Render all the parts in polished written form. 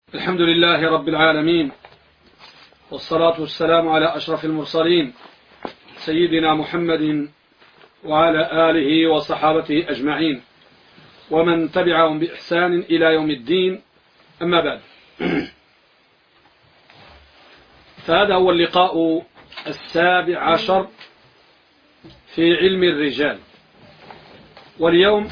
الحمد لله رب العالمين، والصلاة والسلام على أشرف المرسلين سيدنا محمد وعلى آله وصحابته أجمعين ومن تبعهم بإحسان إلى يوم الدين. أما بعد، فهذا هو اللقاء 17 في علم الرجال، واليوم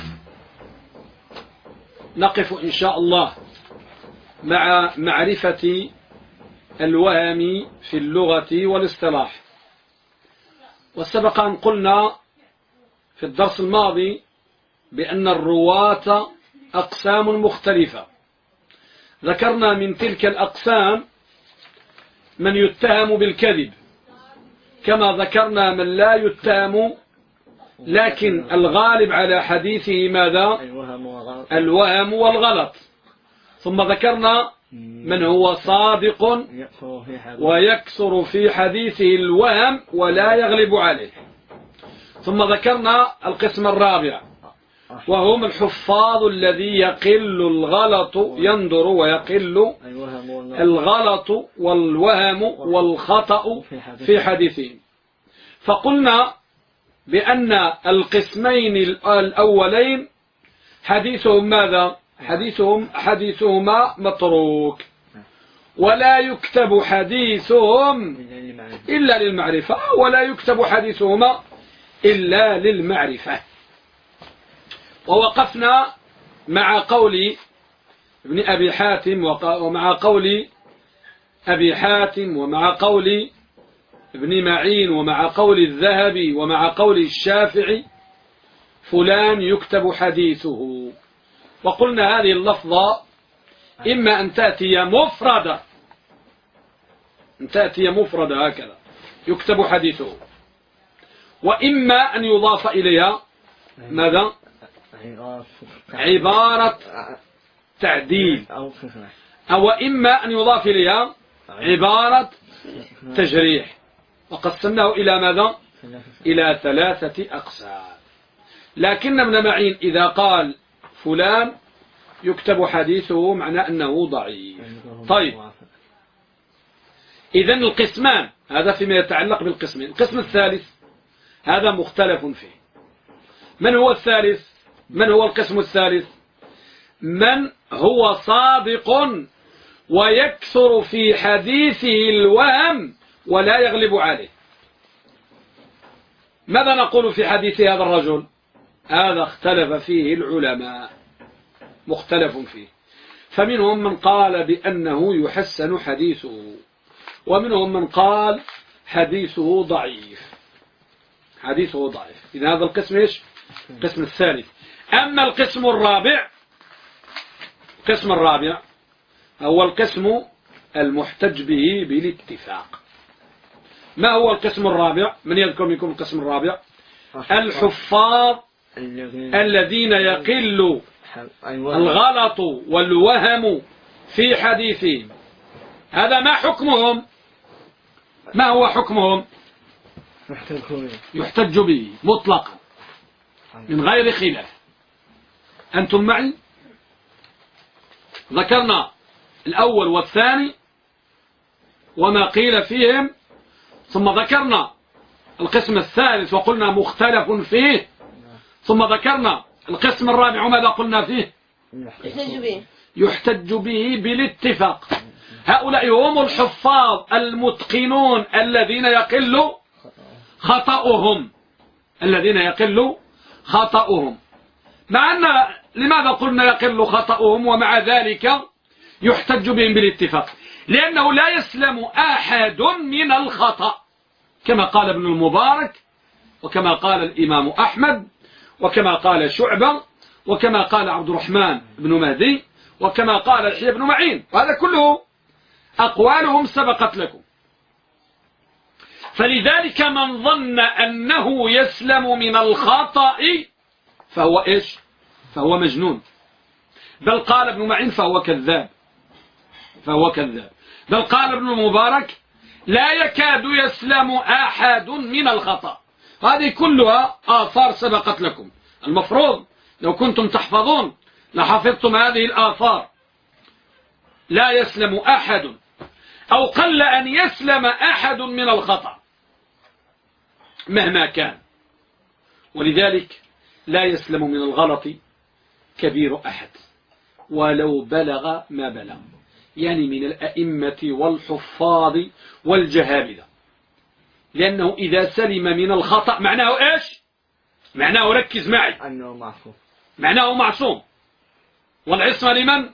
نقف إن شاء الله مع معرفة الوهم في اللغة والاصطلاح. وسبق أن قلنا في الدرس الماضي بأن الرواة أقسام مختلفة. ذكرنا من تلك الأقسام من يتهم بالكذب، كما ذكرنا من لا يتهم لكن الغالب على حديثه ماذا؟ الوهم والغلط. ثم ذكرنا من هو صادق ويكثر في حديثه الوهم ولا يغلب عليه. ثم ذكرنا القسم الرابع، وهم الحفاظ الذي يقل الغلط يندر ويقل الغلط والوهم والخطأ في حديثهم. فقلنا بأن القسمين الأولين حديثهم ماذا؟ حديثهما متروك، ولا يكتب حديثهم إلا للمعرفة، ولا يكتب حديثهما إلا للمعرفة. ووقفنا مع قول ابن أبي حاتم ومع قول أبي حاتم ومع قول ابن معين ومع قول الذهبي ومع قول الشافعي: فلان يكتب حديثه. وقلنا هذه اللفظة إما أن تأتي مفردة هكذا يكتب حديثه، وإما أن يضاف إليها ماذا؟ عبارة تعديل، أو إما أن يضاف إليها عبارة تجريح. وقسمناه إلى ماذا؟ إلى 3 أقسام. لكن ابن معين إذا قال فلان يكتب حديثه معنى أنه ضعيف. طيب، إذن القسمان، هذا فيما يتعلق بالقسمين. القسم الثالث هذا مختلف فيه. من هو الثالث؟ من هو القسم الثالث؟ من هو صادق ويكثر في حديثه الوهم ولا يغلب عليه. ماذا نقول في حديث هذا الرجل؟ هذا اختلف فيه العلماء، مختلف فيه. فمنهم من قال بأنه يحسن حديثه، ومنهم من قال حديثه ضعيف. إذن هذا القسم إيش؟ القسم الثالث. أما القسم الرابع، هو القسم المحتج به بالاتفاق. ما هو القسم الرابع؟ من يذكر منكم القسم الرابع؟ الحفاظ الذين يقل الغلط والوهم في حديثهم. هذا ما حكمهم؟ ما هو حكمهم؟ يحتج به مطلقا من غير خلاف. أنتم معي؟ ذكرنا الأول والثاني وما قيل فيهم، ثم ذكرنا القسم الثالث وقلنا مختلف فيه، ثم ذكرنا القسم الرابع وماذا قلنا فيه؟ يحتج به بالاتفاق. هؤلاء هم الحفاظ المتقنون الذين يقل خطأهم. مع أن لماذا قلنا يقل خطأهم ومع ذلك يحتج بهم بالاتفاق؟ لأنه لا يسلم أحد من الخطأ، كما قال ابن المبارك، وكما قال الإمام أحمد، وكما قال شعبة، وكما قال عبد الرحمن بن مهدي، وكما قال يحيى بن معين. وهذا كله أقوالهم سبقت لكم. فلذلك من ظن أنه يسلم من الخطأ فهو إيش؟ فهو مجنون. بل قال ابن معين فهو كذاب. بل قال ابن المبارك لا يكاد يسلم أحد من الخطأ. هذه كلها آثار سبقت لكم. المفروض لو كنتم تحفظون لحفظتم هذه الآثار. لا يسلم أحد أو قل أن يسلم أحد من الخطأ مهما كان. ولذلك لا يسلم من الغلط كبير أحد ولو بلغ ما بلغ، يعني من الأئمة والحفاظ والجهابذة، لأنه إذا سلم من الخطأ معناه إيش؟ معناه ركز معي، أنه معصوم، معناه معصوم. والعصمة لمن؟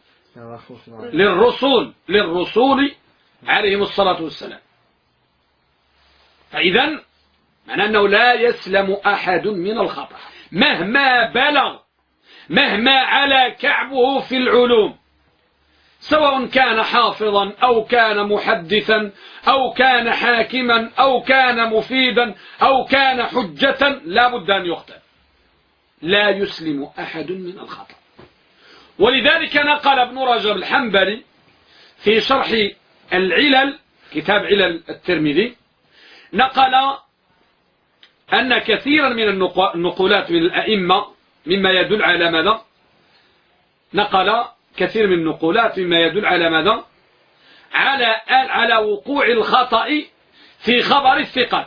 للرسول عليهم الصلاة والسلام. فإذا معناه أنه لا يسلم أحد من الخطأ مهما بلغ، مهما علا كعبه في العلوم، سواء كان حافظا أو كان محدثا أو كان حاكما أو كان مفيدا أو كان حجة، لا بد أن يخطئ، لا يسلم أحد من الخطأ. ولذلك نقل ابن رجب الحنبلي في شرح العلل، كتاب علل الترمذي، نقل أن كثيرا من النقولات من الأئمة مما يدل على ماذا؟ نقل كثير من النقولات مما يدل على ماذا؟ على وقوع الخطأ في خبر الثقات.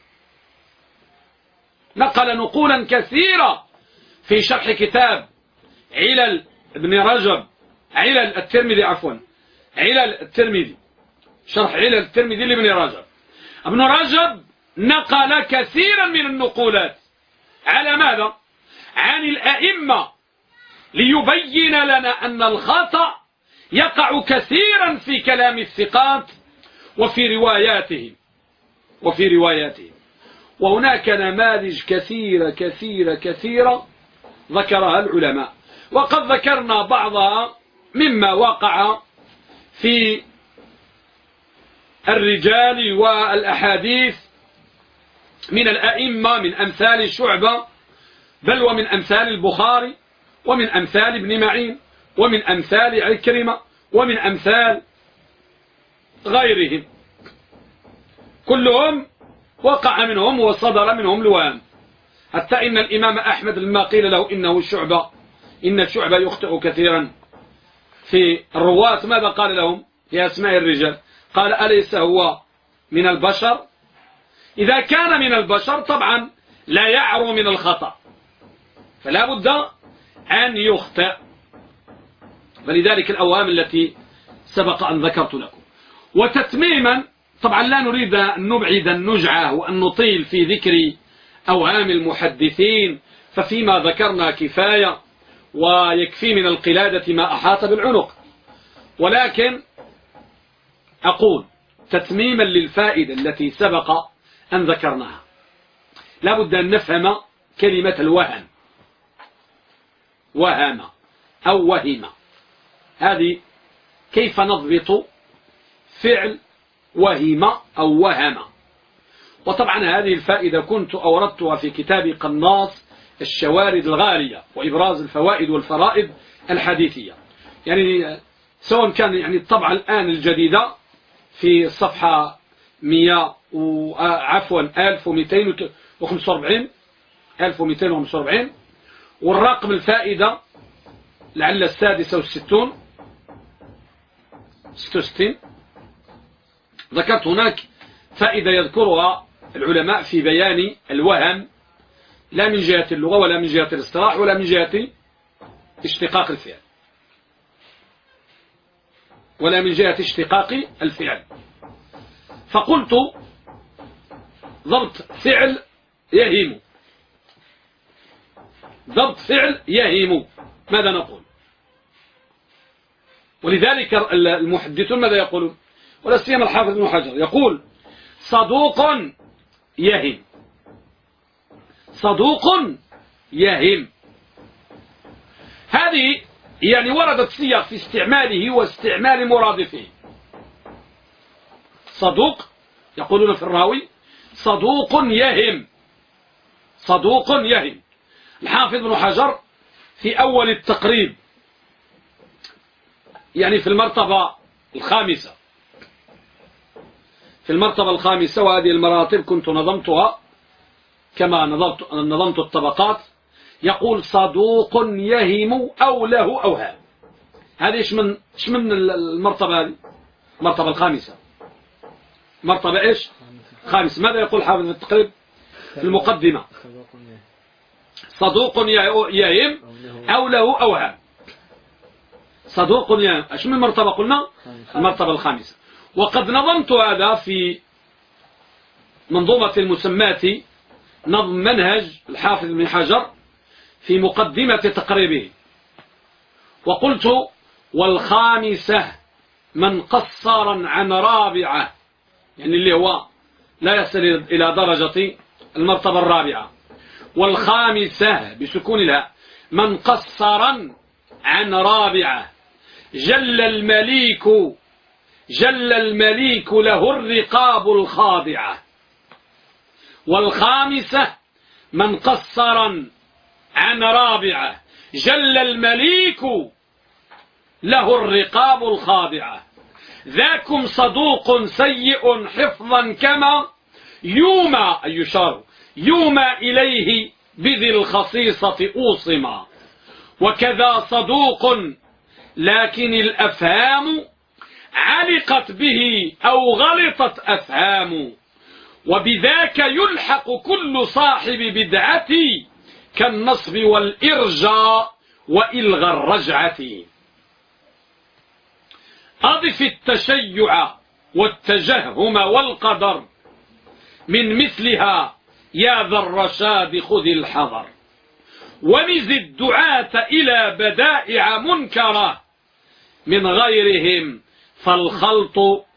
نقل نقولا كثيرة في شرح كتاب علل ابن رجب، علل الترمذي، شرح علل الترمذي لابن رجب. ابن رجب نقل كثيرا من النقولات على ماذا؟ عن الأئمة، ليبين لنا أن الخطأ يقع كثيرا في كلام الثقات وفي رواياتهم. وهناك نماذج كثيرة ذكرها العلماء، وقد ذكرنا بعضها مما وقع في الرجال والأحاديث من الأئمة، من أمثال شعبة، بل ومن أمثال البخاري، ومن أمثال ابن معين، ومن أمثال عكرمة، ومن أمثال غيرهم، كلهم وقع منهم وصدر منهم الوهم. حتى إن الإمام أحمد لما قيل له إن الشعبة يخطئ كثيرا في الرواة، ماذا قال لهم في أسماء الرجال؟ قال أليس هو من البشر؟ إذا كان من البشر طبعا لا يعرو من الخطأ، فلا بد أن يخطئ. فلذلك الأوهام التي سبق أن ذكرت لكم. وتتميما، طبعا لا نريد أن نبعد النجعة وأن نطيل في ذكر أوهام المحدثين، ففيما ذكرنا كفاية ويكفي من القلادة ما أحاط بالعنق. ولكن أقول تتميما للفائدة التي سبق أن ذكرناها، لا بد أن نفهم كلمة الوهم، وهم أو وهم، هذه كيف نضبط فعل وهم أو وهم. وطبعا هذه الفائدة كنت أوردتها في كتاب قناص الشوارد الغالية وإبراز الفوائد والفرائد الحديثية، يعني سواء كان يعني الطبعة الآن الجديدة في الصفحة 1245 والرقم الفائدة لعل 66 ذكرت هناك فائدة يذكرها العلماء في بيان الوهم، لا من جهة اللغة ولا من جهة الاصطلاح ولا من جهة اشتقاق الفعل، فقلت ضبط فعل يهيم، ماذا نقول؟ ولذلك المحدثون ماذا يقولون؟ ولا سيما الحافظ ابن حجر يقول صدوق يهم. هذه يعني وردت صيغ في استعماله واستعمال مرادفه. صدوق يقولون في الراوي صدوق يهم. الحافظ ابن حجر في أول التقريب، يعني في المرتبة الخامسة، وهذه المراتب كنت نظمتها كما نظمت الطبقات، يقول صدوق يهم أو له أوهام. هذه ايش من المرتبة هذه؟ المرتبة الخامسة. مرتبة ايش؟ خامسة. ماذا يقول حافظ في التقريب في المقدمة؟ صدوق يهم أو له أوهام. صدوق يهم. ايش من مرتبة قلنا؟ المرتبة الخامسة. وقد نظمت هذا في منظومة المسمات، نظم منهج الحافظ بن حجر في مقدمة تقريبه، وقلت: والخامسة من قصر عن رابعة، يعني اللي هو لا يصل إلى درجة المرتبة الرابعة. والخامسة بسكون الهاء من قصر عن رابعة جل المليك له الرقاب الخاضعة. والخامسة من قصر عن رابعة جل المليك له الرقاب الخاضعة. ذاكم صدوق سيء حفظا كما يومى أي يشار يومى إليه بذي الخصيصة أوصما. وكذا صدوق لكن الأفهام علقت به أو غلطت أفهام. وبذاك يلحق كل صاحب بدعة كالنصب والإرجاء وإلغى الرجعة. أضف التشيع والتجهم والقدر من مثلها يا ذا الرشاد خذ الحذر. ومز الدعاة إلى بدائع منكرة من غيرهم فالخلط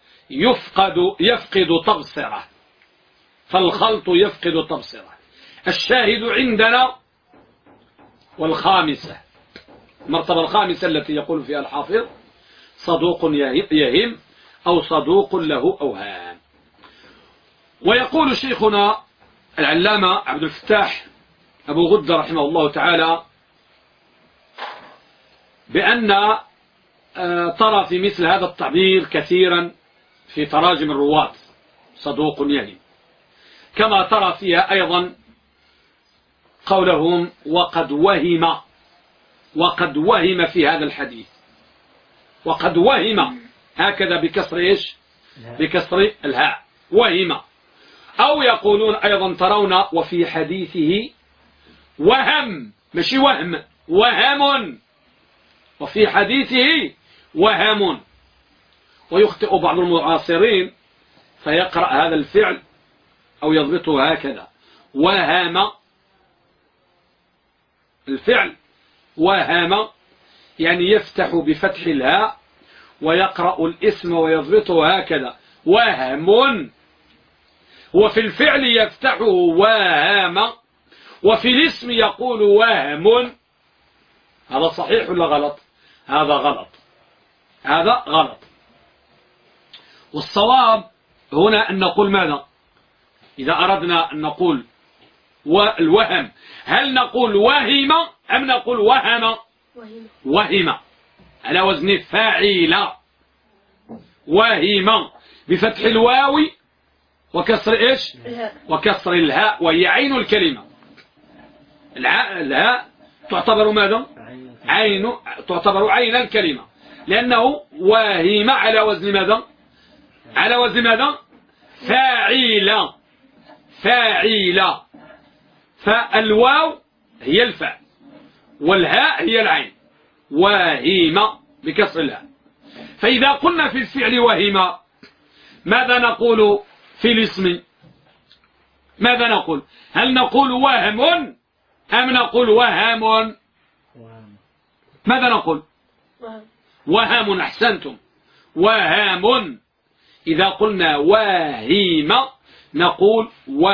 يفقد تبصره. فالخلط يفقد تبصره. الشاهد عندنا والخامسة، المرتبة الخامسة التي يقول فيها الحافظ صدوق يهم أو صدوق له أوهام. ويقول شيخنا العلامة عبد الفتاح أبو غدة رحمه الله تعالى بأن ترى في مثل هذا التعبير كثيرا في تراجم الرواة صدوق يهم، كما ترى فيها أيضا قولهم وقد وهم في هذا الحديث. وقد وهم هكذا بكسر إيش؟ بكسر الهاء وهم. أو يقولون أيضا ترون وفي حديثه وهم، مش وهم وفي حديثه وهم. ويخطئ بعض المعاصرين فيقرأ هذا الفعل أو يضبطه هكذا وهم. الفعل وهم يعني يفتح بفتح الهاء ويقرأ الاسم ويضبطه هكذا وهم. وفي الفعل يفتحه وهم، وفي الاسم يقول وهم. هذا صحيح ولا غلط؟ هذا غلط. هذا غلط. والصواب هنا أن نقول ماذا؟ إذا أردنا أن نقول والوهم هل نقول وهم أم نقول وهم؟ وهم على وزن فاعل. وهم بفتح الواو وكسر إيش؟ وكسر الهاء وهي عين الكلمة. الهاء تعتبر ماذا؟ تعتبر عين الكلمة، لأنه وهم على وزن ماذا؟ على وزن ماذا؟ فاعل. فالواو هي الفاء والهاء هي العين. وهم بكسر الهاء. فإذا قلنا في الفعل وهم ماذا نقول في الاسم؟ ماذا نقول؟ هل نقول وهم أم نقول وهم؟ ماذا نقول؟ وهم. أحسنتم. وهم. إذا قلنا واهم نقول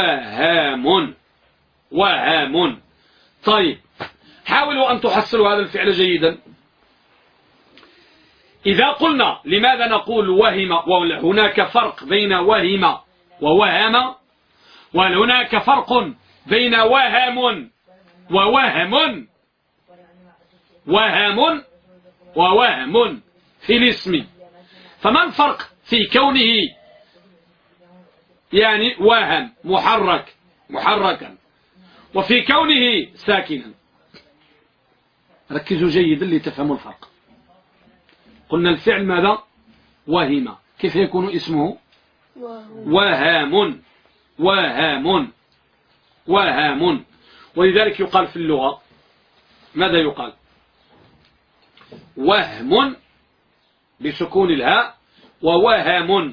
وهم. طيب حاولوا أن تحصلوا هذا الفعل جيدا. إذا قلنا لماذا نقول وهم وهناك فرق بين وهم ووهم، وهل هناك فرق بين وهم ووهم في الاسم؟ فما الفرق في كونه يعني وهم محركا وفي كونه ساكنا؟ ركزوا جيدا لتفهموا الفرق. قلنا الفعل ماذا؟ وهم. كيف يكون اسمه؟ وهام. وهام. وهام. ولذلك يقال في اللغة ماذا يقال؟ وهم بسكون الهاء ووهم.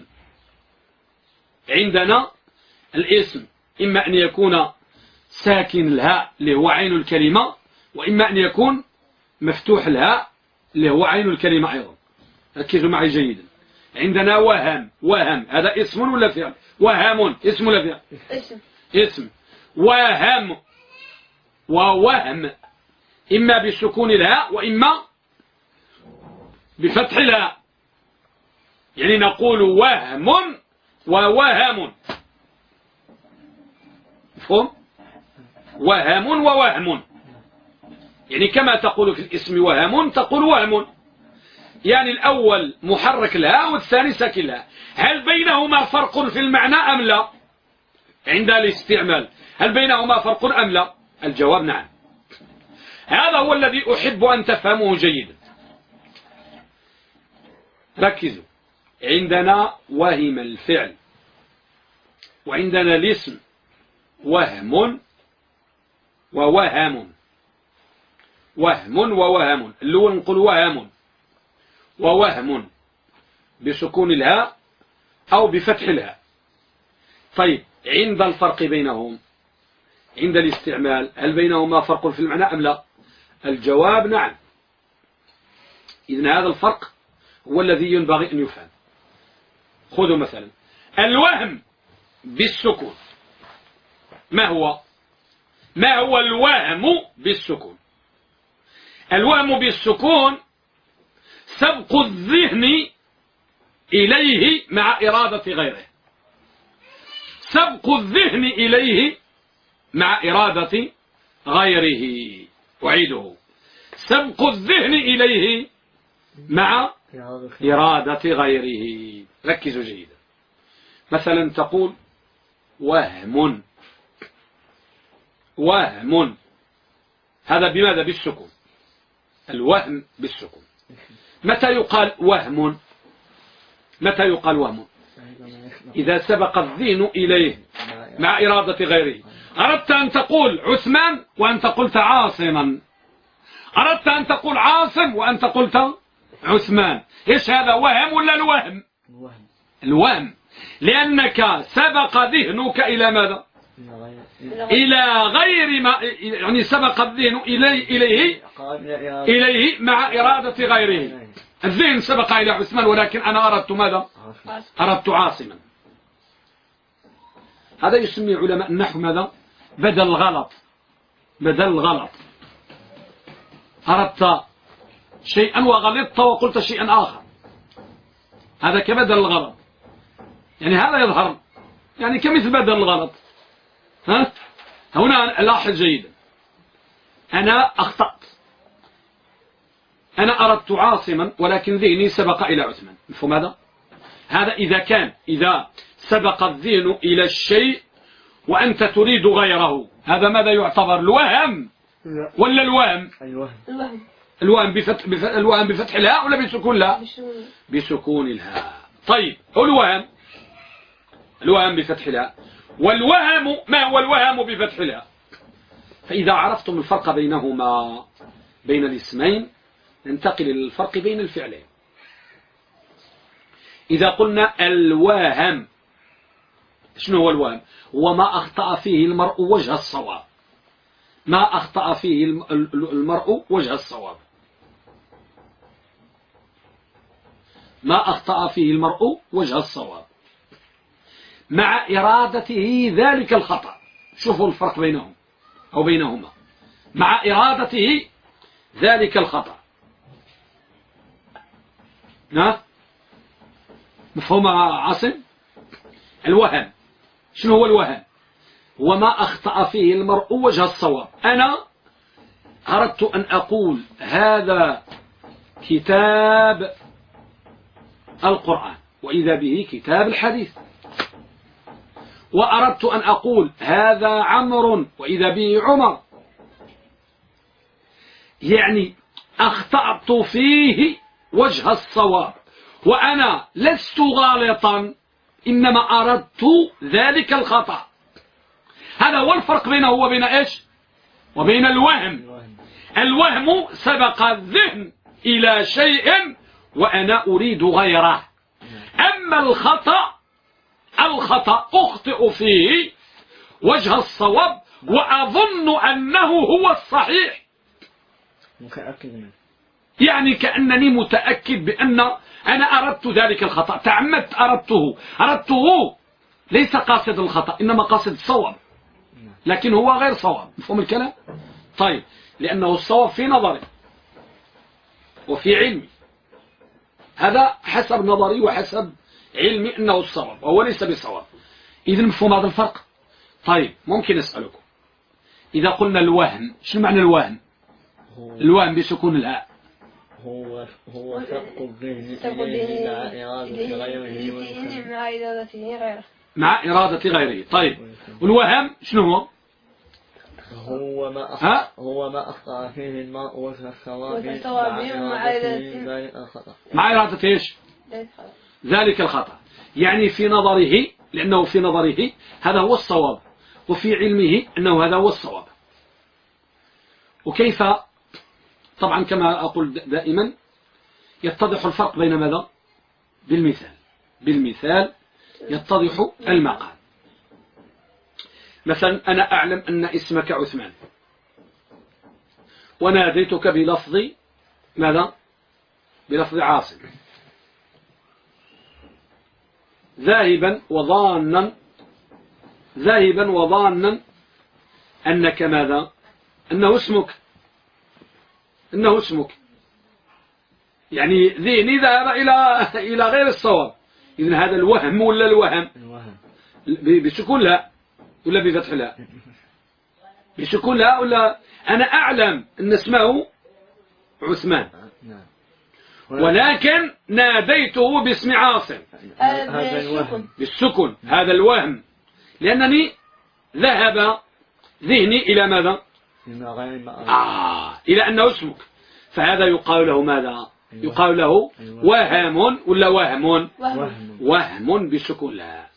عندنا الاسم إما أن يكون ساكن الهاء اللي هو عين الكلمة، وإما أن يكون مفتوح الهاء اللي هو عين الكلمة أيضا. ركزوا معي جيدا. عندنا وهم. وهم هذا اسم ولا فعل؟ وهم اسم ولا فعل؟ اسم. وهم ووهم إما بسكون الهاء وإما بفتح الهاء. يعني نقول وهم ووهم. مفهوم؟ وهم ووهم. يعني كما تقول في الاسم وهم تقول وهم. يعني الأول محرك الهاء والثاني ساكن الهاء. هل بينهما فرق في المعنى أم لا؟ عند الاستعمال هل بينهما فرق أم لا؟ الجواب نعم. هذا هو الذي أحب أن تفهموه جيدا. ركزوا. عندنا وهم الفعل وعندنا الاسم وهم ووهم. وهم ووهم. الأول نقول وهم ووهم بسكون الهاء أو بفتح الهاء. طيب عند الفرق بينهم عند الاستعمال هل بينهما فرق في المعنى أم لا؟ الجواب نعم. إذن هذا الفرق هو الذي ينبغي أن يفهم. خذوا مثلا الوهم بالسكون. ما هو الوهم بالسكون؟ الوهم بالسكون سبق الذهن إليه مع إرادة غيره. سبق الذهن إليه مع إرادة غيره. أعيده. سبق الذهن إليه مع إرادة غيره. ركزوا جيدا. مثلا تقول وهم. وهم هذا بماذا؟ بالسكون. الوهم بالسكون. متى يقال وهم؟ متى يقال وهم؟ إذا سبق الذهن إليه مع إرادة غيره. أردت أن تقول عثمان وأنت قلت عاصما. أردت أن تقول عاصم وأنت قلت عثمان. إيش هذا؟ وهم ولا الوهم؟ الوهم. لأنك سبق ذهنك إلى ماذا؟ إلى غير ما، يعني سبق الذهن إليه مع إرادة غيره. الذهن سبق إلى عثمان ولكن أنا أردت ماذا؟ أردت عاصما. هذا يسمي علماء النحو ماذا؟ بدل الغلط. بدل الغلط. أردت شيئا وغلطت وقلت شيئا آخر. هذا كبدل الغلط. يعني هذا يظهر يعني كمثل بدل الغلط. ها؟ هنا لاحظ جيدا. أنا أخطأت. أنا أردت عاصما ولكن ذهني سبق إلى عثمان. مفهوم هذا؟ هذا إذا سبق الذهن إلى الشيء وأنت تريد غيره، هذا ماذا يعتبر؟ الوهم ولا الوهم؟ الوهم بفتح الهاء ولا بسكون الهاء؟ بسكون الهاء. طيب الوهم بفتح الهاء. والوهم ما هو الوهم بفتح الهاء؟ فإذا عرفتم الفرق بينهما بين الاسمين ننتقل إلى الفرق بين الفعلين. إذا قلنا الوهم، شنو هو الوهم؟ هو ما أخطأ فيه المرء وجه الصواب. ما أخطأ فيه المرء وجه الصواب. ما أخطأ فيه المرء وجه الصواب مع إرادته ذلك الخطأ. شوفوا الفرق بينهم أو بينهما. مع إرادته ذلك الخطأ. مفهوم عاصم؟ الوهم شنو هو الوهم؟ هو ما أخطأ فيه المرء وجه الصواب. أنا أردت أن أقول هذا كتاب القرآن وإذا به كتاب الحديث، وأردت أن أقول هذا عمرو وإذا به عمر. يعني أخطأت فيه وجه الصواب وأنا لست غالطا، إنما أردت ذلك الخطأ. هذا هو الفرق بينه وبين إيش؟ وبين الوهم. الوهم سبق الذهن إلى شيء وأنا أريد غيره. أما الخطأ أخطئ فيه وجه الصواب وأظن أنه هو الصحيح، يعني كأنني متأكد بأن أنا أردت ذلك الخطأ، تعمدت أردته ليس قاصد الخطأ إنما قاصد الصواب، لكن هو غير صواب. مفهوم الكلام؟ طيب، لأنه الصواب في نظري وفي علمي، هذا حسب نظري وحسب علمي أنه الصواب وهو ليس بصواب. إذن مفهوم هذا الفرق؟ طيب، ممكن أسألكم إذا قلنا الوهم، شنو معنى الوهم؟ الوهم بسكون الهاء هو سبق الذهن مع إرادة غيره. طيب، والوهم شنو هو؟ هو ما أخطأ فيه المرء وجه الصواب مع إرادة إيش؟ ذلك الخطأ، يعني في نظره، لأنه في نظره هذا هو الصواب، وفي علمه أنه هذا هو الصواب. وكيف؟ طبعا كما أقول دائما يتضح الفرق بين ماذا؟ بالمثال يتضح المقال. مثلا أنا أعلم أن اسمك عثمان وناديتك بلفظ ماذا؟ بلفظ عاصم، ذاهبا وظانا أنك ماذا؟ أنه اسمك، يعني ذهني ذهب إلى غير الصواب. إذن هذا الوهم ولا الوهم؟ بسكون لا ولا بفتح لا؟ بسكون لا ولا؟ أنا أعلم أن اسمه عثمان ولكن ناديته باسم عاصم، هذا الوهم بالسكن، هذا الوهم، لأنني ذهب ذهني إلى ماذا؟ إلى أنه اسمك، فهذا يقال له ماذا؟ يقال له وهم ولا وهم؟ وهم بسكون لا،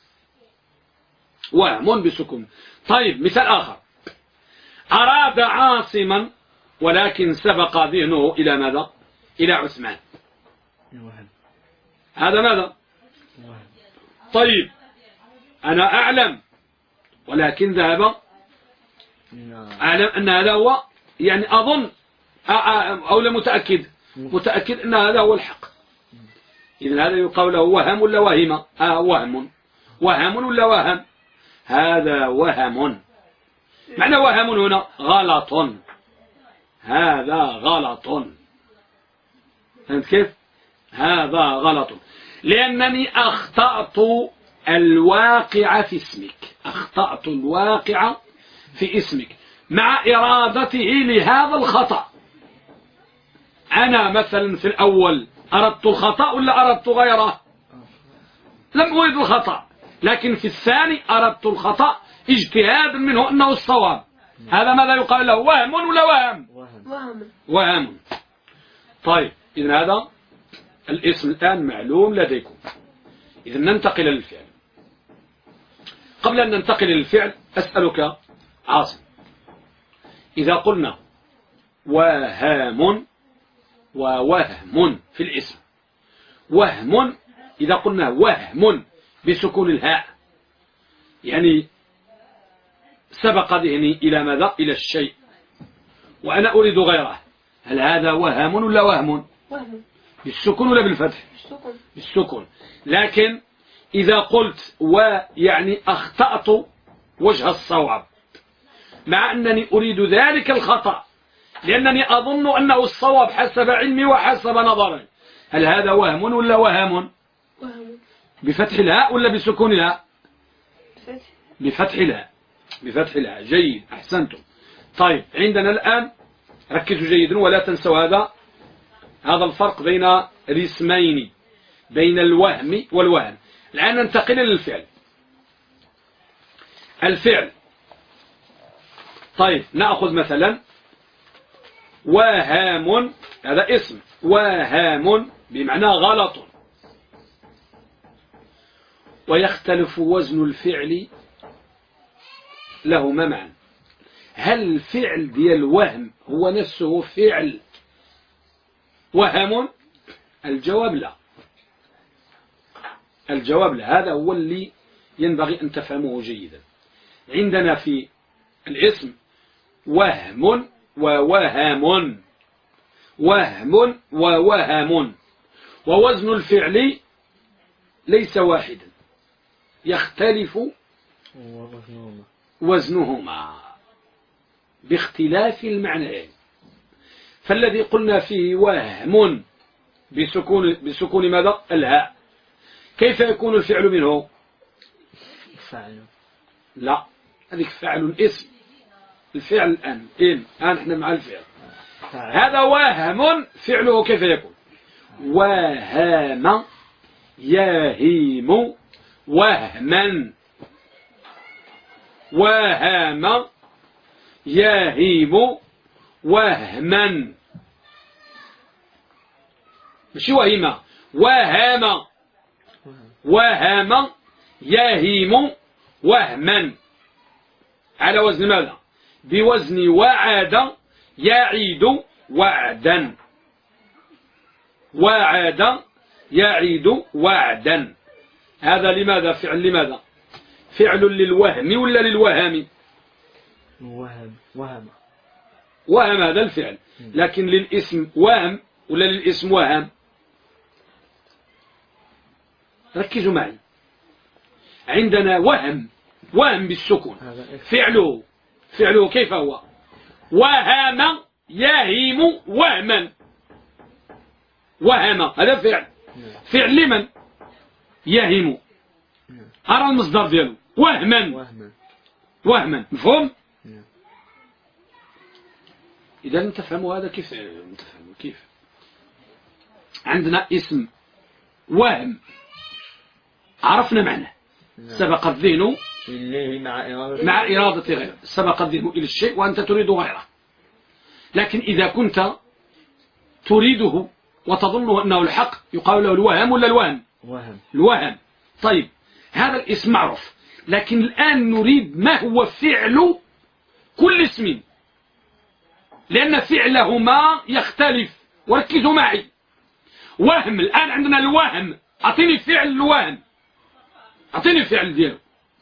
وهم بسكون. طيب، مثال آخر، أراد عاصما ولكن سبق ذهنه إلى ماذا؟ إلى عثمان، هذا ماذا؟ طيب، أنا أعلم ولكن ذهب، أعلم أن هذا هو، يعني أظن أو لا متأكد أن هذا هو الحق. إذن هذا يقال له وهم ولا وهم؟ وهم ولا وهم؟ هذا وهم. معنى وهم هنا غلط، هذا غلط. فهمت كيف؟ هذا غلط، لأنني أخطأت الواقع في اسمك، أخطأت الواقع في اسمك مع إرادته لهذا الخطأ. أنا مثلا في الأول أردت الخطأ ولا أردت غيره؟ لم أريد الخطأ، لكن في الثاني أردت الخطأ اجتهادا منه أنه الصواب. هذا ماذا يقال له؟ وهم ولا وهم؟ وهم. طيب، إذن هذا الاسم الآن معلوم لديكم. إذن ننتقل للفعل. قبل أن ننتقل للفعل أسألك عاصم، إذا قلنا وهام ووهم في الاسم، وهم إذا قلنا وهم بسكون الهاء، يعني سبق ذهني إلى ماذا؟ إلى الشيء وأنا أريد غيره، هل هذا وهم ولا وهم؟ بالسكون ولا بالفتح؟ بالسكون. لكن إذا قلت ويعني أخطأت وجه الصواب مع أنني أريد ذلك الخطأ لأنني أظن أنه الصواب حسب علمي وحسب نظري، هل هذا وهم ولا وهم؟ بفتح الهاء ولا بسكون الهاء؟ بفتح الهاء. بفتح الهاء. جيد، أحسنتم. طيب، عندنا الآن ركزوا جيدا ولا تنسوا هذا الفرق بين الاسمين، بين الوهم والوهم. الآن ننتقل للفعل. الفعل، طيب نأخذ مثلا وهام، هذا اسم وهام بمعنى غلط. ويختلف وزن الفعل لهما معا. هل الفعل ديال الوهم هو نفسه فعل وهم؟ الجواب لا. الجواب لا. هذا هو اللي ينبغي أن تفهمه جيدا. عندنا في الاسم وهم ووهم، وهم ووهم، ووزن الفعل ليس واحدا، يختلف وزنهما باختلاف المعنى. فالذي قلنا فيه وهم بسكون ماذا؟ الهاء، كيف يكون الفعل منه؟ فعل. لا، هذيك فعل اسم. الفعل الآن احنا مع الفعل. هذا وهم فعله كيف يكون؟ وهام يهيم وهما، وهام يهيم وهما، ماشي وهما، وهام، وهام يهيم وهما، على وزن ماذا؟ بوزن وعد يعيد وعدا، وعد يعيد وعدا. هذا لماذا؟ فعل لماذا؟ فعل للوهم ولا للوهام؟ وهم هذا الفعل، لكن للاسم وهم ولا للاسم وهم؟ ركزوا معي. عندنا وهم بالسكون، فعله كيف هو؟ وهم يهيم وهما، وهم هذا فعل لمن؟ يهيم. أرى المصدر دياله وهما، مفهوم؟ إذا تفهموا هذا كيف عندنا اسم وهم عرفنا معناه، سبق الذهن مع إرادة غيره، سبق الذهن إلى الشيء وأنت تريد غيره. لكن إذا كنت تريده وتظنه أنه الحق يقال له الوهم ولا الوهم؟ الوهم. طيب هذا الاسم معروف، لكن الآن نريد ما هو فعل كل اسم، لأن فعلهما يختلف. وركزوا معي. وهم، الآن عندنا الوهم، أعطيني فعل الوهم، أعطيني الفعل دياله.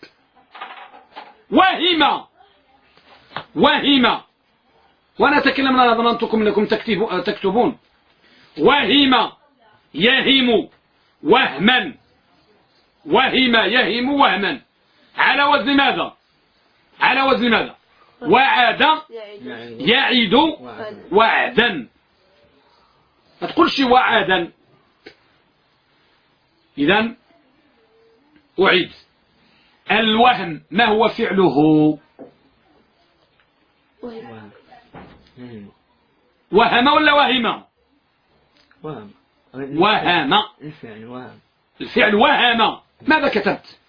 وهم، وأنا أتكلم، أنا ظننتكم أنكم تكتبون. وهم يهيم وهما، وهم يهيم وهما، على وزن ماذا؟ على وزن ماذا؟ وعد يعيد وعدا. ما تقولش وعدا. إذن أعيد. الوهم ما هو فعله؟ وهم ولا وهم؟ وهم. الفعل وهم. ماذا كتبت؟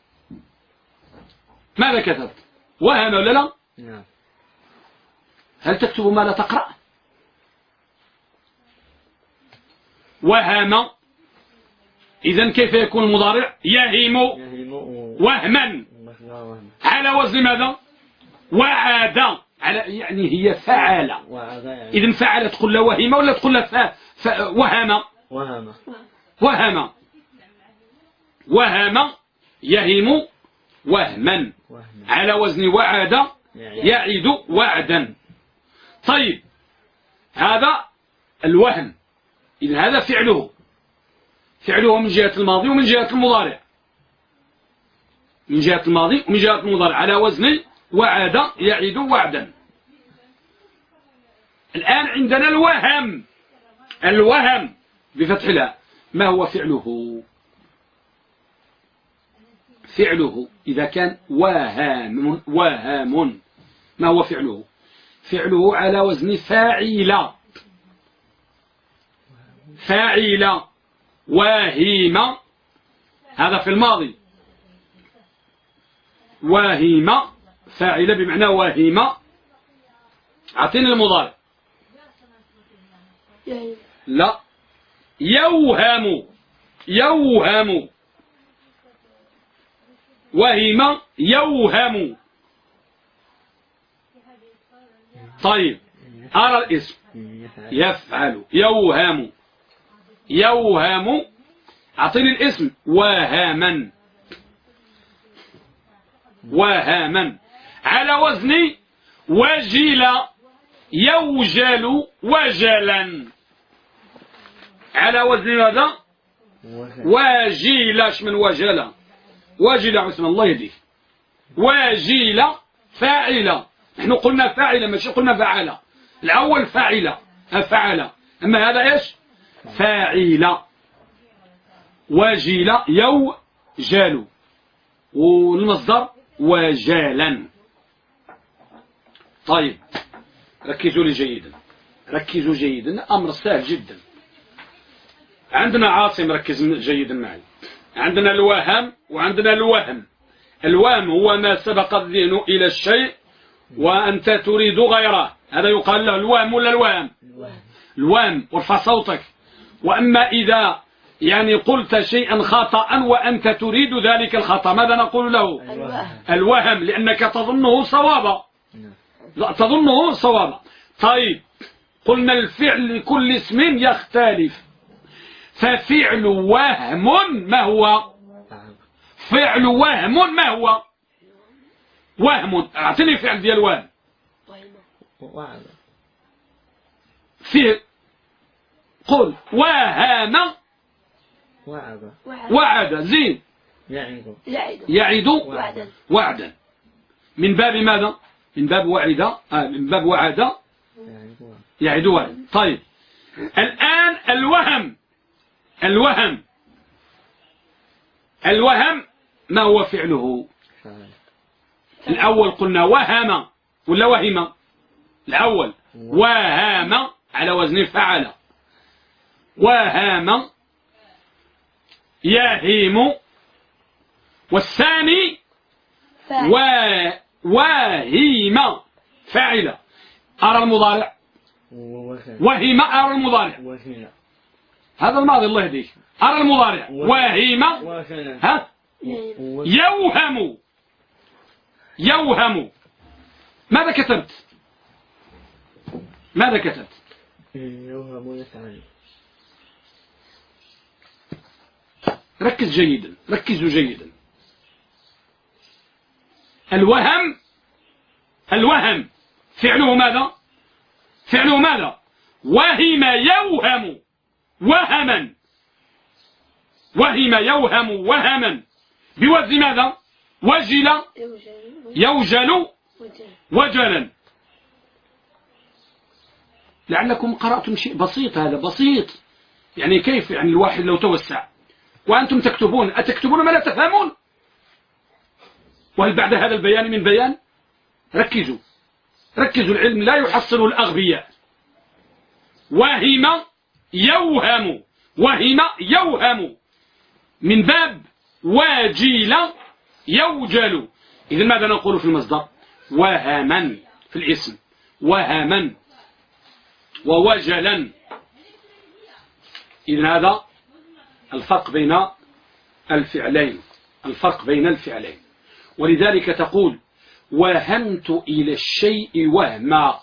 وهم ولا لا؟ هل تكتب ما لا تقرأ؟ وهم. إذن كيف يكون المضارع؟ يهيم وهما، على وزن ماذا؟ وعاد، يعني هي فعل. إذن فعل تقول له وهم ولا تقول له وهم يهيم وهما، على وزن وعد يعيد وعدا. طيب هذا الوهم، إذن هذا فعله من جهة الماضي ومن جهة المضارع، من جهة الماضي ومن جهة المضارع، على وزن وعد يعيد وعدا. الآن عندنا الوهم بفتح الهاء. ما هو فعله؟ إذا كان وهام ما هو فعله؟ فعله على وزن فاعل. واهيم هذا في الماضي، واهيم فاعل بمعنى واهيم. أعطيني المضارع. لا، يوهم، يوهم، وهم يوهم. طيب أرى الاسم يفعل، يوهم، يوهم. أعطيني الاسم وهاما، وهاما على وزن وجل، يوجل وجلا. على وزن ماذا؟ واجيل. من وجل؟ واجل عثمان الله يهديك. واجيل فاعل. نحن قلنا فاعل ماشي قلنا فعل. الأول فاعل فعل، أما هذا إيش؟ فاعل. واجيل يوجل، والمصدر وجالا. طيب ركزوا لي جيدا، ركزوا جيدا، أمر سهل جدا. عندنا عاصم، ركز جيدا معي. عندنا الوهم وعندنا الوهم. الوهم هو ما سبق الذهن إلى الشيء وأنت تريد غيره، هذا يقال له الوهم ولا الوهم؟ الوهم، وارفع صوتك. وأما إذا يعني قلت شيئا خطأ وأنت تريد ذلك الخطأ، ماذا نقول له؟ الوهم، لأنك تظنه صوابا، تظنه صوابا. طيب قلنا الفعل لكل اسم يختلف، ففعل وهم ما هو؟ فعل وهم ما هو؟ وهم. اعطيني فعل ديال وهم. في قل وهم وعد. زين. يعد وعدا. من باب ماذا؟ من باب وعد. من باب وعد يعد وعدا. طيب الآن الوهم. الوهم، الوهم ما هو فعله؟ الأول قلنا وهم ولا وهم؟ الأول وهم على وزن فعل. وهم يهيم. والثاني وهيم فاعل. أرى المضارع. وهيم أرى المضارع. هذا الماضي الله يهديك. أرى المضارع. وهيم ها يوهم. يوهم. ماذا كتبت؟ ماذا كتبت؟ يوهم يفعل. ركز جيدا، ركزوا جيدا. الوهم، الوهم فعله ماذا؟ فعله ماذا؟ وهم يوهم وهما. وهم يوهم وهما بوزن ماذا؟ وجل يوجل وجلا. لعلكم قرأتم شيء بسيط، هذا بسيط. يعني كيف يعني الواحد لو توسع وأنتم تكتبون، أتكتبون ما لا تفهمون؟ وهل بعد هذا البيان من بيان؟ ركزوا، ركزوا. العلم لا يحصل الأغبياء. وهم يوهم، وهم يوهم من باب واجيل يوجل. إذن ماذا نقول في المصدر؟ وهما في الاسم، وهما ووجلا. إذن هذا الفرق بين الفعلين، الفرق بين الفعلين. ولذلك تقول وهمت إلى الشيء وهما.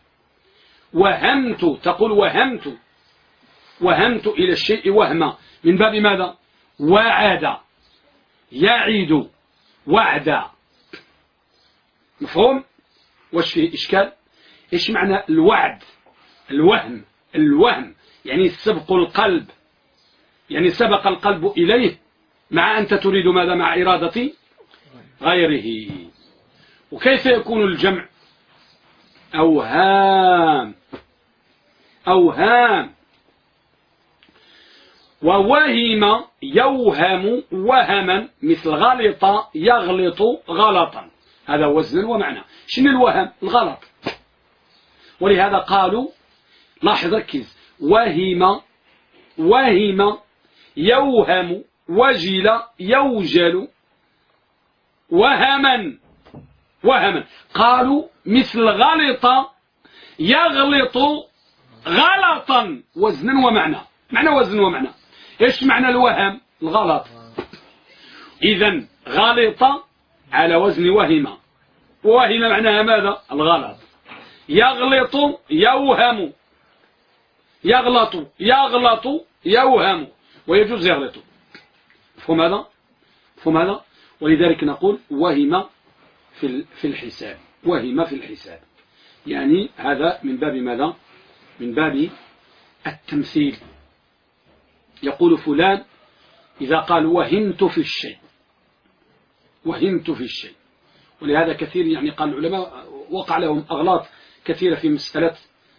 وهمت، تقول وهمت، وهمت إلى الشيء وهما من باب ماذا؟ وعد يعد وعدا. مفهوم؟ واش فيه إشكال؟ إيش معنى الوعد؟ الوهم، الوهم يعني سبق القلب، يعني سبق القلب إليه مع أنت تريد ماذا؟ مع إرادة غيره. وكيف يكون الجمع؟ أوهام، أوهام. ووهم يوهم وهما مثل غلط يغلط غلطا. هذا وزن ومعنى. شنو الوهم؟ الغلط. ولهذا قالوا، لاحظ ركز، وهم، وهم يوهم وجل يوجل وهما، وهما. قالوا مثل غلط يغلط غلطا وزنا ومعنى. معنى وزن ومعنى. إيش معنى الوهم؟ الغلط. إذن غلط على وزن وهم. وهم معناها ماذا؟ الغلط. يغلط يوهم، يغلط يوهم، ويجوز يغلط. مفهوم هذا؟ مفهوم هذا؟ ولذلك نقول وهم في الحساب. وهم في الحساب، يعني هذا من باب ماذا؟ من باب التمثيل. يقول فلان إذا قال وهمت في الشيء، وهمت في الشيء. ولهذا كثير يعني قال العلماء وقع لهم أغلاط كثيرة في مسألة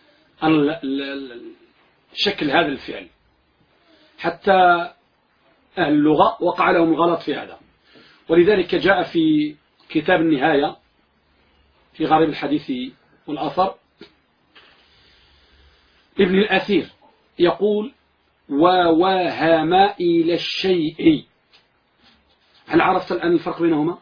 شكل هذا الفعل، حتى أهل اللغة وقع لهم غلط في هذا. ولذلك جاء في كتاب النهاية في غريب الحديث والأثر ابن الأثير يقول ووهم إلى الشيء. هل عرفت الآن الفرق بينهما؟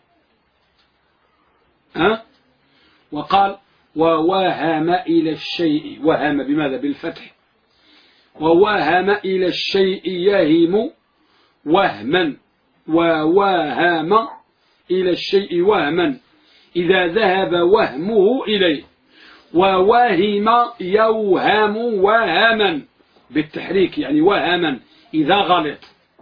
وقال ووهم إلى الشيء، وهم بماذا؟ بالفتح. ووهم إلى الشيء يهم وهما، ووهم إلى الشيء وهما إذا ذهب وهمه إليه، ووهم يوهم وهما بالتحريك، يعني وهما إذا غلط.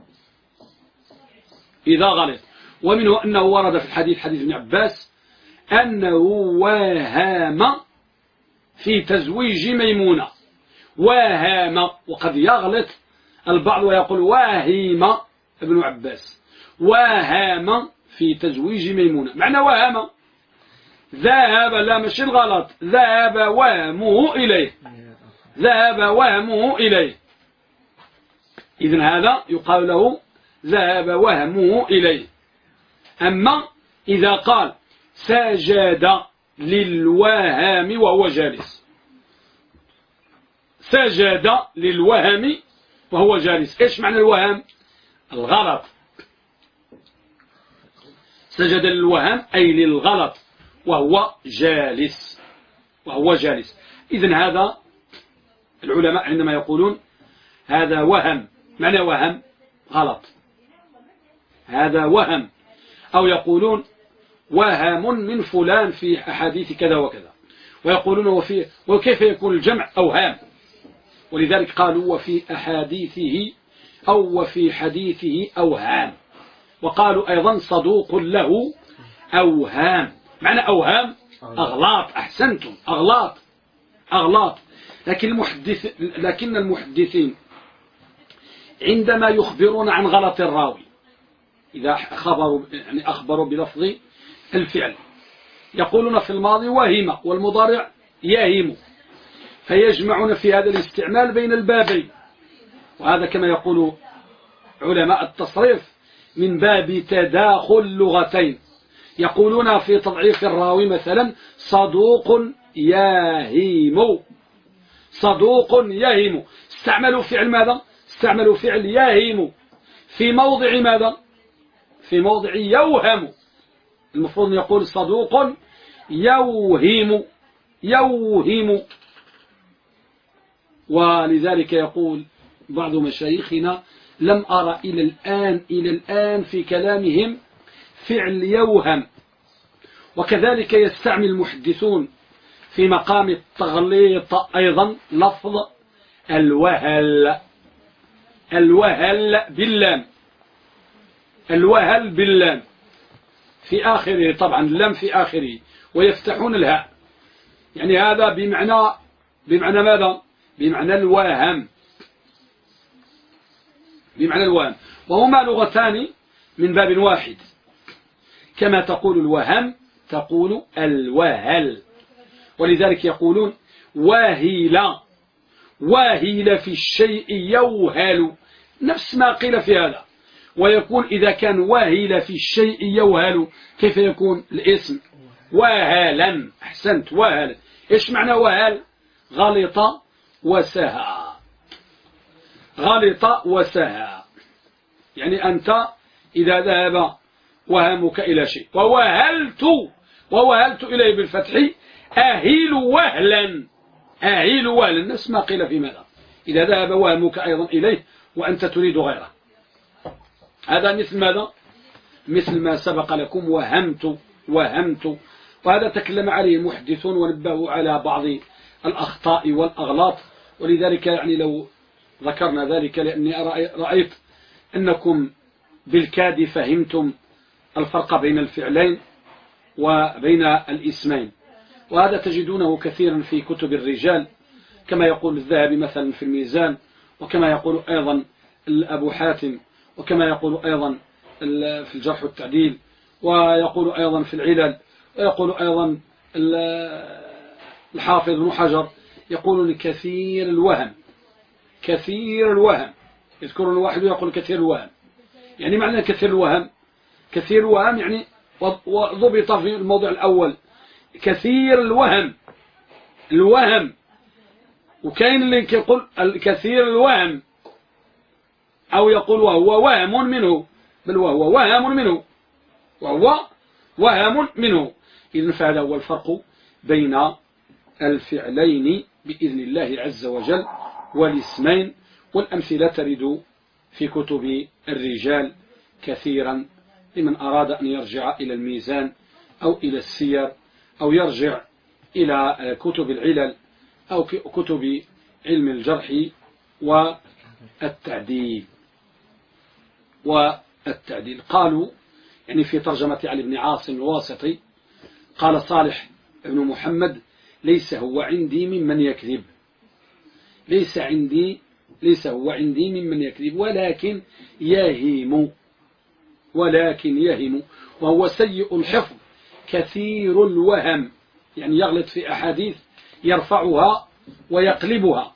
إذا غلط. ومنه أنه ورد في الحديث حديث ابن عباس أنه وهم في تزويج ميمونة. وهم، وقد يغلط البعض ويقول واهم ابن عباس، وهم في تزويج ميمونة. معنى وهم ذهب، لا مش الغلط، ذهب وهمه إليه، ذهب وهمه إليه. إذن هذا يقال له ذهب وهمه إليه. أما إذا قال سجد للوهم وهو جالس، سجد للوهم وهو جالس. إيش معنى الوهم؟ الغلط. سجد للوهم أي للغلط وهو جالس، وهو جالس. إذن هذا العلماء عندما يقولون هذا وهم، معنى وهم غلط، هذا وهم. أو يقولون وهم من فلان في أحاديث كذا وكذا، ويقولون وكيف يكون الجمع أوهام. ولذلك قالوا وفي أحاديثه أو وفي حديثه أوهام. وقالوا أيضا صدوق له أوهام. معنى أوهام أغلاط. أحسنتم، أغلاط، أغلاط. لكن المحدثين عندما يخبرون عن غلط الراوي، إذا أخبروا بلفظ الفعل، يقولون في الماضي وهم والمضارع يهم، فيجمعون في هذا الاستعمال بين البابين. وهذا كما يقول علماء التصريف من باب تداخل لغتين. يقولون في تضعيف الراوي مثلا صدوق يهم، صدوق يهم. استعملوا فعل ماذا؟ استعملوا فعل يهم في موضع ماذا؟ في موضع يوهم. المفروض يقول صدوق يوهم، يوهم. ولذلك يقول بعض مشايخنا لم أرى إلى الآن في كلامهم فعل يوهم. وكذلك يستعمل المحدثون في مقام التغليط أيضا لفظ الوهل، الوهل باللام، الوهل باللام في آخره، طبعا اللام في آخره، ويفتحون الهاء. يعني هذا بمعنى ماذا؟ بمعنى الوهم، بمعنى الوهم. وهما لغتان من باب واحد، كما تقول الوهم تقول الوهل. ولذلك يقولون واهل، واهل في الشيء يوهل، نفس ما قيل في هذا. ويكون إذا كان واهل في الشيء يوهل كيف يكون الاسم؟ وهلا. أحسنت، وهل. إيش معنى وهل؟ غلط وسهى، غلط وسهى. يعني أنت إذا ذهب وهمك إلى شيء. ووهلت، ووهلت إليه بالفتح أهيل وهلا، آهيل وهل نفس ما قيل في ماذا إذا ذهب وهمك أيضا إليه وأنت تريد غيره. هذا مثل ماذا؟ مثل ما سبق لكم وهمت. وهذا تكلم عليه المحدثون ونبهوا على بعض الأخطاء والأغلاط، ولذلك يعني لو ذكرنا ذلك لأني رأيت أنكم بالكاد فهمتم الفرق بين الفعلين وبين الاسمين، وهذا تجدونه كثيرا في كتب الرجال كما يقول الذهبي مثلا في الميزان، وكما يقول أيضا أبو حاتم، وكما يقول أيضا في الجرح والتعديل، ويقول أيضا في العلل، ويقول أيضا الحافظ بن حجر، يقول كثير الوهم يذكر الواحد ويقول كثير الوهم. يعني معنى كثير الوهم يعني وضبط في الموضع الأول كثير الوهم وكاين اللي يقول الكثير الوهم أو يقول وهو وهم منه، بل وهو وهم منه. إذن فهذا هو الفرق بين الفعلين بإذن الله عز وجل والاسمين، والأمثلة ترد في كتب الرجال كثيرا لمن أراد أن يرجع إلى الميزان أو إلى السير أو يرجع إلى كتب العلل أو كتب علم الجرح والتعديل. قالوا يعني في ترجمة علي بن عاصم الواسطي قال صالح بن محمد: ليس هو عندي ممن يكذب، ليس هو عندي ممن يكذب ولكن يهم وهو سيء الحفظ كثير الوهم، يعني يغلط في أحاديث يرفعها ويقلبها.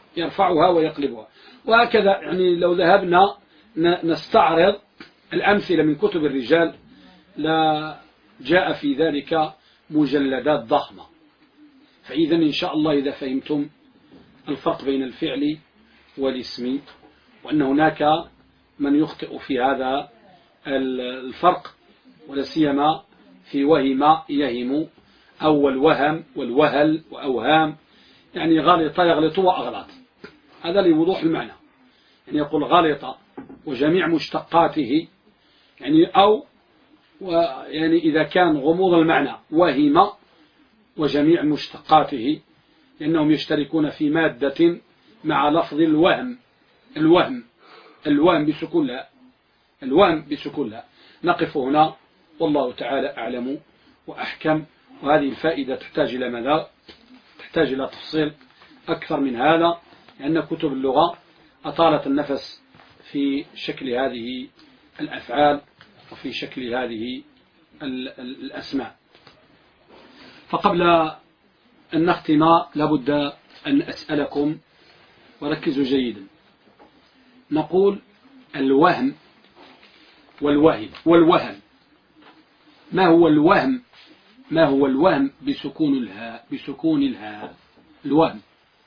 وهكذا يعني لو ذهبنا نستعرض الأمثلة من كتب الرجال لا جاء في ذلك مجلدات ضخمة. فإذا إن شاء الله إذا فهمتم الفرق بين الفعل والاسم، وأن هناك من يخطئ في هذا الفرق، ولا سيما في وهم يهم أو الوهم والوهل وأوهام، يعني يغلط وأغلط. هذا لوضوح المعنى، يعني يقول غلط وجميع مشتقاته، يعني أو يعني إذا كان غموض المعنى وهم وجميع مشتقاته، لأنهم يشتركون في مادة مع لفظ الوهم بسكون لا. نقف هنا والله تعالى أعلم وأحكم. وهذه الفائدة تحتاج إلى ماذا؟ تحتاج إلى تفصيل أكثر من هذا، لأن كتب اللغة أطالت النفس في شكل هذه الأفعال وفي شكل هذه الأسماء. فقبل أن نختم لابد أن أسألكم، وركزوا جيدا، نقول الوهم والوهم. ما هو الوهم بسكون الهاء؟ الوهم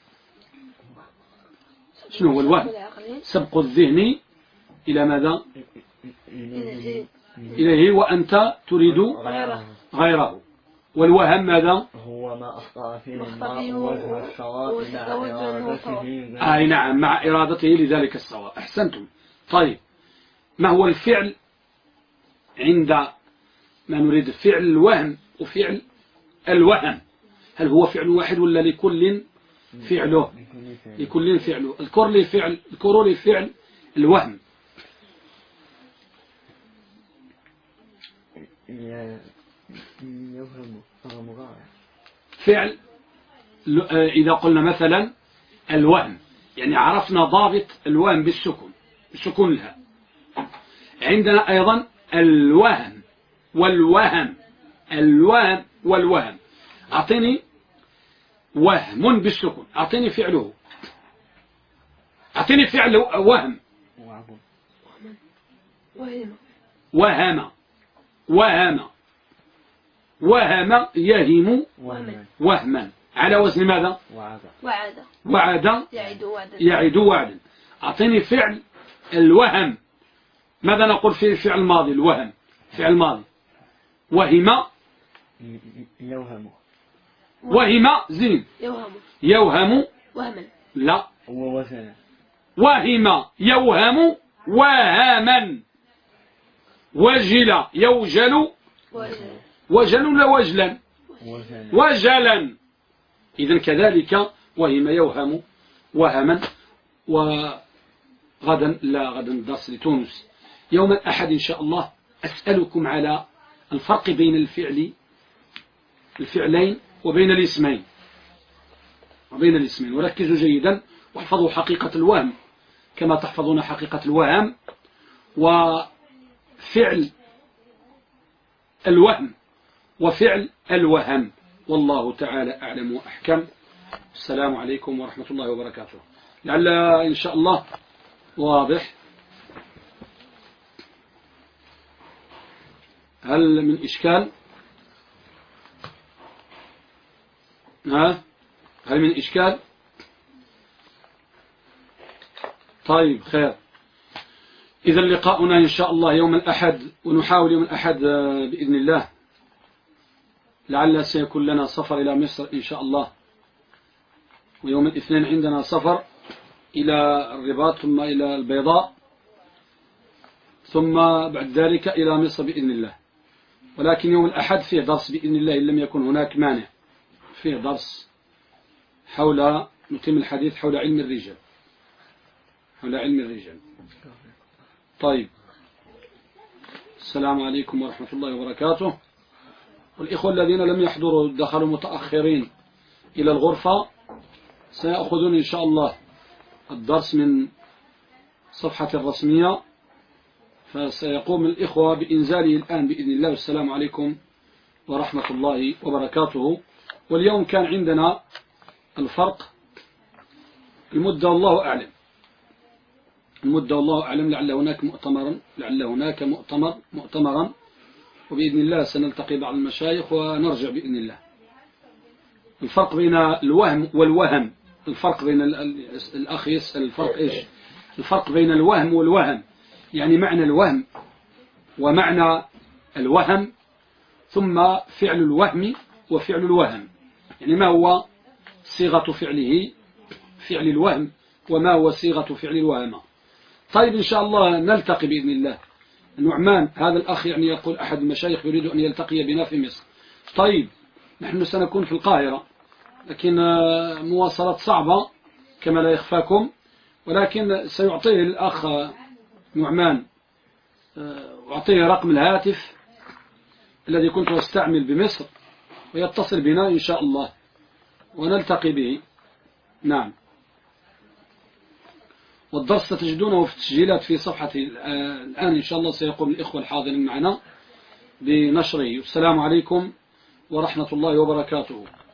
شنو هو الوهم؟ سبق الذهن إلى ماذا؟ إليه وأنت تريد غيره. والوهم ماذا؟ هو ما أخطأ فيه الماء وجه الصواب مع إرادته. أي نعم، مع إرادته لذلك الصواب. أحسنتم. طيب، ما هو الفعل عند ما نريد؟ فعل الوهم وفعل الوهم، هل هو فعل واحد ولا لكل فعله؟ لكل فعله. اذكروا لي فعل الوهم. يوهم مضارع. فعل إذا قلنا مثلا الوهم، يعني عرفنا ضابط الوهم بالسكون الهاء. عندنا أيضا الوهم والوهم. أعطيني وهم بالسكون، أعطيني فعله، أعطيني فعل وهم. وهم يهم وهما على وزن ماذا؟ وعد يعد وعدا. أعطيني فعل الوهم. ماذا نقول في فعل الماضي؟ الوهم فعل ماضي. وهم وهم زين. يوهم وهما. لا. وهم يوهم وهما. وجل يوجل وجل ولا وجلا وجلا. إذن كذلك وهم يوهم وهما. وغدا غدا الدرس لتونس يوم الأحد إن شاء الله أسألكم على الفرق بين الفعلين وبين الاسمين وركزوا جيدا واحفظوا حقيقة الوهم كما تحفظون حقيقة الوهم وفعل الوهم وفعل الوهم. والله تعالى أعلم وأحكم. السلام عليكم ورحمة الله وبركاته. لعل إن شاء الله واضح. هل من إشكال؟ هل من إشكال؟ طيب خير. إذا لقاؤنا إن شاء الله يوم الأحد، ونحاول يوم الأحد بإذن الله، لعل سيكون لنا سفر إلى مصر إن شاء الله، ويوم الاثنين عندنا سفر إلى الرباط ثم إلى البيضاء ثم بعد ذلك إلى مصر بإذن الله. ولكن يوم الأحد فيه درس بإذن الله إن لم يكن هناك مانع، فيه درس حول نتم الحديث حول علم الرجال. طيب السلام عليكم ورحمة الله وبركاته. والإخوة الذين لم يحضروا دخلوا متأخرين إلى الغرفة سيأخذون إن شاء الله الدرس من صفحة الرسمية، فسيقوم الإخوة بإنزاله الآن بإذن الله. والسلام عليكم ورحمة الله وبركاته. واليوم كان عندنا الفرق المدة الله أعلم، لعل هناك مؤتمرا وبإذن الله سنلتقي بعض المشايخ ونرجع بإذن الله. الفرق بين الوهم والوهم، الفرق بين الأخ يسأل الفرق إيش؟ الفرق بين الوهم والوهم، يعني معنى الوهم ومعنى الوهم، ثم فعل الوهم وفعل الوهم، يعني ما هو صيغة فعله فعل الوهم وما هو صيغة فعل الوهم. طيب إن شاء الله نلتقي بإذن الله. نعمان هذا الأخ يعني يقول أحد المشايخ يريد أن يلتقي بنا في مصر. طيب نحن سنكون في القاهرة، لكن مواصلات صعبة كما لا يخفاكم، ولكن سيعطيه الأخ نعمان، أعطيه رقم الهاتف الذي كنت أستعمل بمصر ويتصل بنا إن شاء الله ونلتقي به. نعم. والدرس ستجدونه في التسجيلات في صفحتي الآن إن شاء الله. سيقوم الإخوة الحاضرين معنا بنشره. السلام عليكم ورحمة الله وبركاته.